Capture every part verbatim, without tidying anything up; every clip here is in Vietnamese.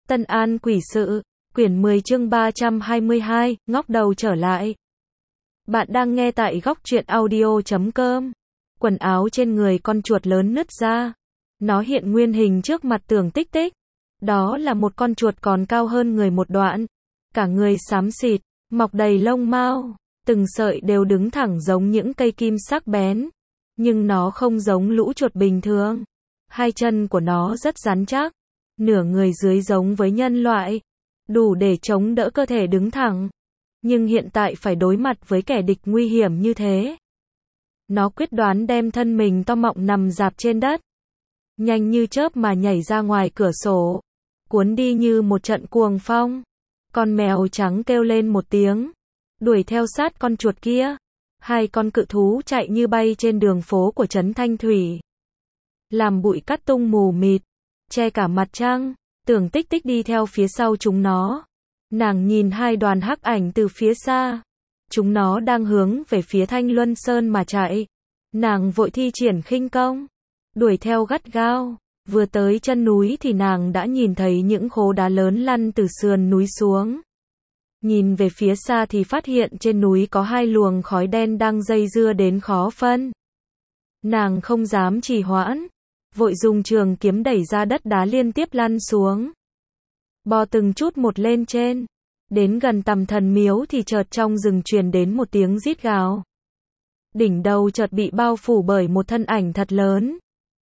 Tân An quỷ sự, quyển mười chương ba trăm hai mươi hai, ngóc đầu trở lại. Bạn đang nghe tại góc truyện audio chấm com. Quần áo trên người con chuột lớn nứt ra. Nó hiện nguyên hình trước mặt Tưởng Tích Tích. Đó là một con chuột còn cao hơn người một đoạn. Cả người xám xịt, mọc đầy lông mao, từng sợi đều đứng thẳng giống những cây kim sắc bén. Nhưng nó không giống lũ chuột bình thường. Hai chân của nó rất rắn chắc. Nửa người dưới giống với nhân loại, đủ để chống đỡ cơ thể đứng thẳng. Nhưng hiện tại phải đối mặt với kẻ địch nguy hiểm như thế. Nó quyết đoán đem thân mình to mọng nằm rạp trên đất. Nhanh như chớp mà nhảy ra ngoài cửa sổ. Cuốn đi như một trận cuồng phong. Con mèo trắng kêu lên một tiếng. Đuổi theo sát con chuột kia. Hai con cự thú chạy như bay trên đường phố của trấn Thanh Thủy. Làm bụi cát tung mù mịt. Che cả mặt trăng. Tưởng Tích Tích đi theo phía sau chúng nó. Nàng nhìn hai đoàn hắc ảnh từ phía xa. Chúng nó đang hướng về phía Thanh Luân Sơn mà chạy. Nàng vội thi triển khinh công. Đuổi theo gắt gao. Vừa tới chân núi thì nàng đã nhìn thấy những khố đá lớn lăn từ sườn núi xuống. Nhìn về phía xa thì phát hiện trên núi có hai luồng khói đen đang dây dưa đến khó phân. Nàng không dám trì hoãn. Vội dùng trường kiếm đẩy ra đất đá liên tiếp lăn xuống. Bò từng chút một lên trên. Đến gần tầm thần miếu thì chợt trong rừng truyền đến một tiếng rít gào. Đỉnh đầu chợt bị bao phủ bởi một thân ảnh thật lớn.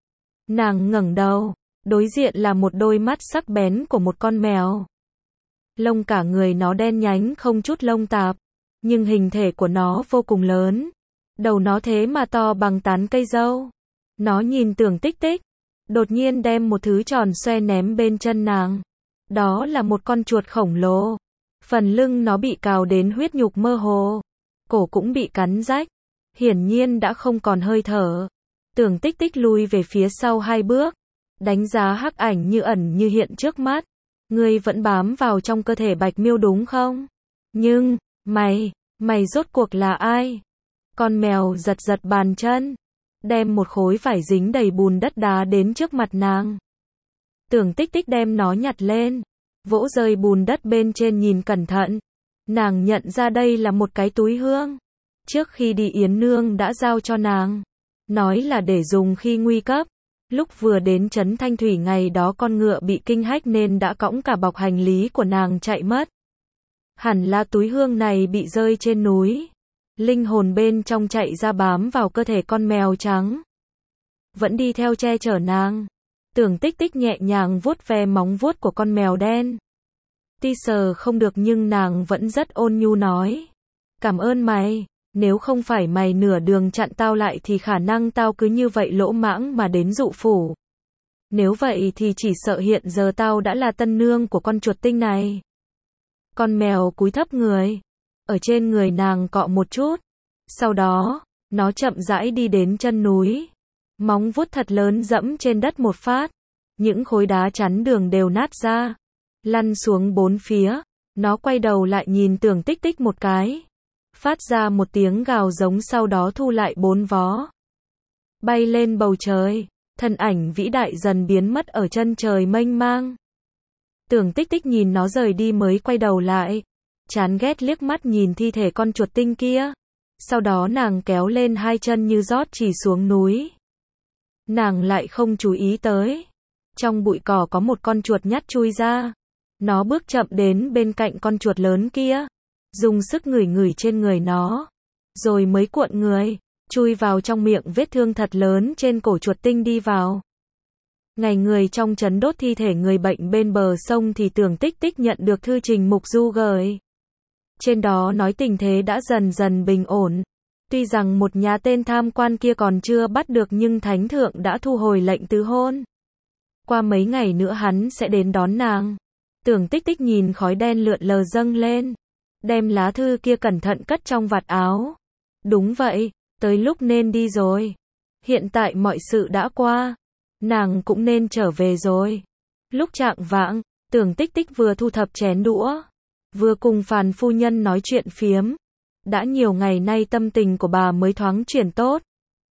Nàng ngẩng đầu. Đối diện là một đôi mắt sắc bén của một con mèo. Lông cả người nó đen nhánh không chút lông tạp. Nhưng hình thể của nó vô cùng lớn. Đầu nó thế mà to bằng tán cây dâu. Nó nhìn Tưởng Tích Tích. Đột nhiên đem một thứ tròn xoe ném bên chân nàng. Đó là một con chuột khổng lồ. Phần lưng nó bị cào đến huyết nhục mơ hồ. Cổ cũng bị cắn rách. Hiển nhiên đã không còn hơi thở. Tưởng Tích Tích lùi về phía sau hai bước. Đánh giá hắc ảnh như ẩn như hiện trước mắt. Ngươi vẫn bám vào trong cơ thể Bạch Miêu đúng không? Nhưng, mày, mày rốt cuộc là ai? Con mèo giật giật bàn chân. Đem một khối vải dính đầy bùn đất đá đến trước mặt nàng. Tưởng Tích Tích đem nó nhặt lên. Vỗ rơi bùn đất bên trên nhìn cẩn thận. Nàng nhận ra đây là một cái túi hương. Trước khi đi Yến Nương đã giao cho nàng. Nói là để dùng khi nguy cấp. Lúc vừa đến trấn Thanh Thủy ngày đó con ngựa bị kinh hách nên đã cõng cả bọc hành lý của nàng chạy mất. Hẳn là túi hương này bị rơi trên núi. Linh hồn bên trong chạy ra bám vào cơ thể con mèo trắng. Vẫn đi theo che chở nàng. Tưởng Tích Tích nhẹ nhàng vuốt ve móng vuốt của con mèo đen. Tuy sờ không được nhưng nàng vẫn rất ôn nhu nói. Cảm ơn mày, nếu không phải mày nửa đường chặn tao lại thì khả năng tao cứ như vậy lỗ mãng mà đến dụ phủ. Nếu vậy thì chỉ sợ hiện giờ tao đã là tân nương của con chuột tinh này. Con mèo cúi thấp người. Ở trên người nàng cọ một chút. Sau đó, nó chậm rãi đi đến chân núi. Móng vuốt thật lớn dẫm trên đất một phát. Những khối đá chắn đường đều nát ra. Lăn xuống bốn phía. Nó quay đầu lại nhìn Tưởng Tích Tích một cái. Phát ra một tiếng gào giống sau đó thu lại bốn vó. Bay lên bầu trời. Thân ảnh vĩ đại dần biến mất ở chân trời mênh mang. Tưởng Tích Tích nhìn nó rời đi mới quay đầu lại. Chán ghét liếc mắt nhìn thi thể con chuột tinh kia. Sau đó nàng kéo lên hai chân như rót chỉ xuống núi. Nàng lại không chú ý tới. Trong bụi cỏ có một con chuột nhắt chui ra. Nó bước chậm đến bên cạnh con chuột lớn kia. Dùng sức ngửi ngửi trên người nó. Rồi mới cuộn người. Chui vào trong miệng vết thương thật lớn trên cổ chuột tinh đi vào. Ngày người trong trấn đốt thi thể người bệnh bên bờ sông thì Tưởng Tích Tích nhận được thư trình Mục Du gửi. Trên đó nói tình thế đã dần dần bình ổn. Tuy rằng một nhà tên tham quan kia còn chưa bắt được nhưng Thánh Thượng đã thu hồi lệnh tứ hôn. Qua mấy ngày nữa hắn sẽ đến đón nàng. Tưởng Tích Tích nhìn khói đen lượn lờ dâng lên. Đem lá thư kia cẩn thận cất trong vạt áo. Đúng vậy, tới lúc nên đi rồi. Hiện tại mọi sự đã qua. Nàng cũng nên trở về rồi. Lúc chạng vạng, Tưởng Tích Tích vừa thu thập chén đũa. Vừa cùng Phàn phu nhân nói chuyện phiếm. Đã nhiều ngày nay tâm tình của bà mới thoáng chuyển tốt.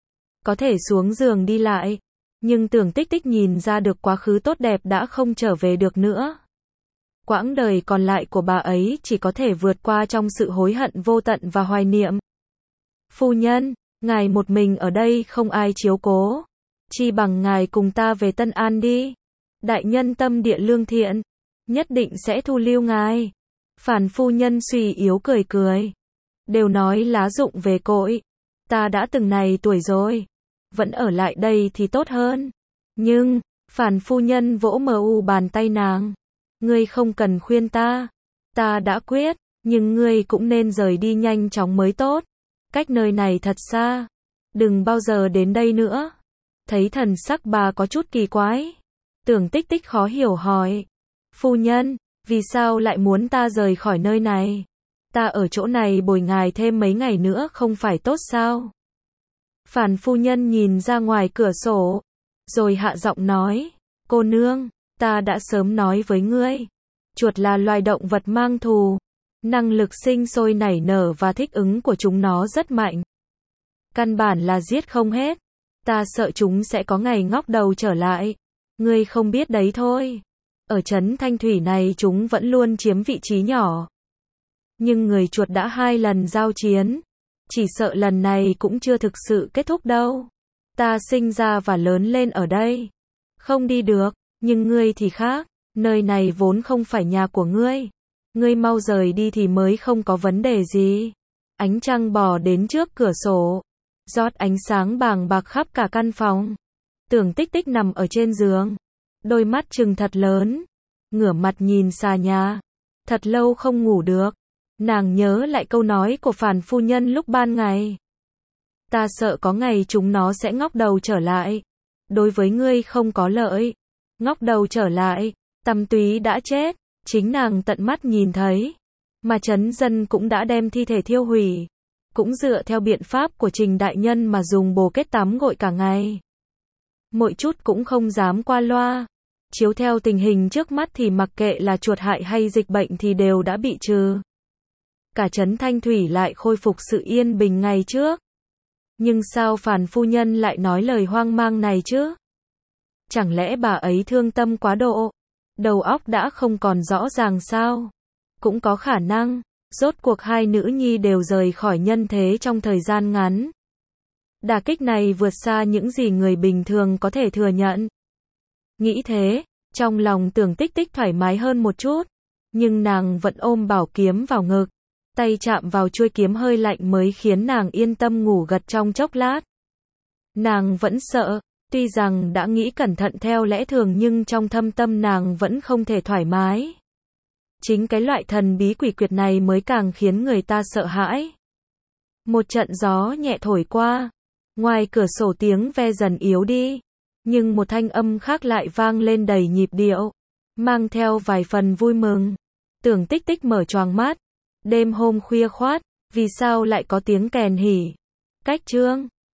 Có thể xuống giường đi lại. Nhưng Tưởng Tích Tích nhìn ra được quá khứ tốt đẹp đã không trở về được nữa. Quãng đời còn lại của bà ấy chỉ có thể vượt qua trong sự hối hận vô tận và hoài niệm. Phu nhân, ngài một mình ở đây không ai chiếu cố. Chi bằng ngài cùng ta về Tân An đi. Đại nhân tâm địa lương thiện, nhất định sẽ thu lưu ngài. Phàn phu nhân suy yếu cười cười. Đều nói lá rụng về cội. Ta đã từng này tuổi rồi. Vẫn ở lại đây thì tốt hơn. Nhưng, Phàn phu nhân vỗ mờ u bàn tay nàng. Ngươi không cần khuyên ta. Ta đã quyết, nhưng ngươi cũng nên rời đi nhanh chóng mới tốt. Cách nơi này thật xa. Đừng bao giờ đến đây nữa. Thấy thần sắc bà có chút kỳ quái. Tưởng Tích Tích khó hiểu hỏi. Phu nhân, vì sao lại muốn ta rời khỏi nơi này? Ta ở chỗ này bồi ngài thêm mấy ngày nữa không phải tốt sao? Phàn phu nhân nhìn ra ngoài cửa sổ, rồi hạ giọng nói. Cô nương, ta đã sớm nói với ngươi. Chuột là loài động vật mang thù. Năng lực sinh sôi nảy nở và thích ứng của chúng nó rất mạnh. Căn bản là giết không hết. Ta sợ chúng sẽ có ngày ngóc đầu trở lại. Ngươi không biết đấy thôi. Ở trấn Thanh Thủy này chúng vẫn luôn chiếm vị trí nhỏ. Nhưng người chuột đã hai lần giao chiến. Chỉ sợ lần này cũng chưa thực sự kết thúc đâu. Ta sinh ra và lớn lên ở đây. Không đi được, nhưng ngươi thì khác. Nơi này vốn không phải nhà của ngươi. Ngươi mau rời đi thì mới không có vấn đề gì. Ánh trăng bò đến trước cửa sổ. Rót ánh sáng bàng bạc khắp cả căn phòng. Tưởng Tích Tích nằm ở trên giường. Đôi mắt trừng thật lớn. Ngửa mặt nhìn xà nhà. Thật lâu không ngủ được. Nàng nhớ lại câu nói của Phàn phu nhân lúc ban ngày. Ta sợ có ngày chúng nó sẽ ngóc đầu trở lại. Đối với ngươi không có lợi. Ngóc đầu trở lại. Tăm Túy đã chết. Chính nàng tận mắt nhìn thấy. Mà trấn dân cũng đã đem thi thể thiêu hủy. Cũng dựa theo biện pháp của Trình đại nhân mà dùng bồ kết tắm gội cả ngày. Mỗi chút cũng không dám qua loa. Chiếu theo tình hình trước mắt thì mặc kệ là chuột hại hay dịch bệnh thì đều đã bị trừ. Cả trấn Thanh Thủy lại khôi phục sự yên bình ngày trước. Nhưng sao Phàn phu nhân lại nói lời hoang mang này chứ? Chẳng lẽ bà ấy thương tâm quá độ? Đầu óc đã không còn rõ ràng sao? Cũng có khả năng. Rốt cuộc hai nữ nhi đều rời khỏi nhân thế trong thời gian ngắn. Đả kích này vượt xa những gì người bình thường có thể thừa nhận. Nghĩ thế, trong lòng Tưởng Tích Tích thoải mái hơn một chút. Nhưng nàng vẫn ôm bảo kiếm vào ngực. Tay chạm vào chuôi kiếm hơi lạnh mới khiến nàng yên tâm ngủ gật trong chốc lát. Nàng vẫn sợ. Tuy rằng đã nghĩ cẩn thận theo lẽ thường nhưng trong thâm tâm nàng vẫn không thể thoải mái. Chính cái loại thần bí quỷ quyệt này mới càng khiến người ta sợ hãi. Một trận gió nhẹ thổi qua. Ngoài cửa sổ tiếng ve dần yếu đi. Nhưng một thanh âm khác lại vang lên đầy nhịp điệu. Mang theo vài phần vui mừng. Tưởng Tích Tích mở choàng mắt. Đêm hôm khuya khoát. Vì sao lại có tiếng kèn hỉ? Cách chương.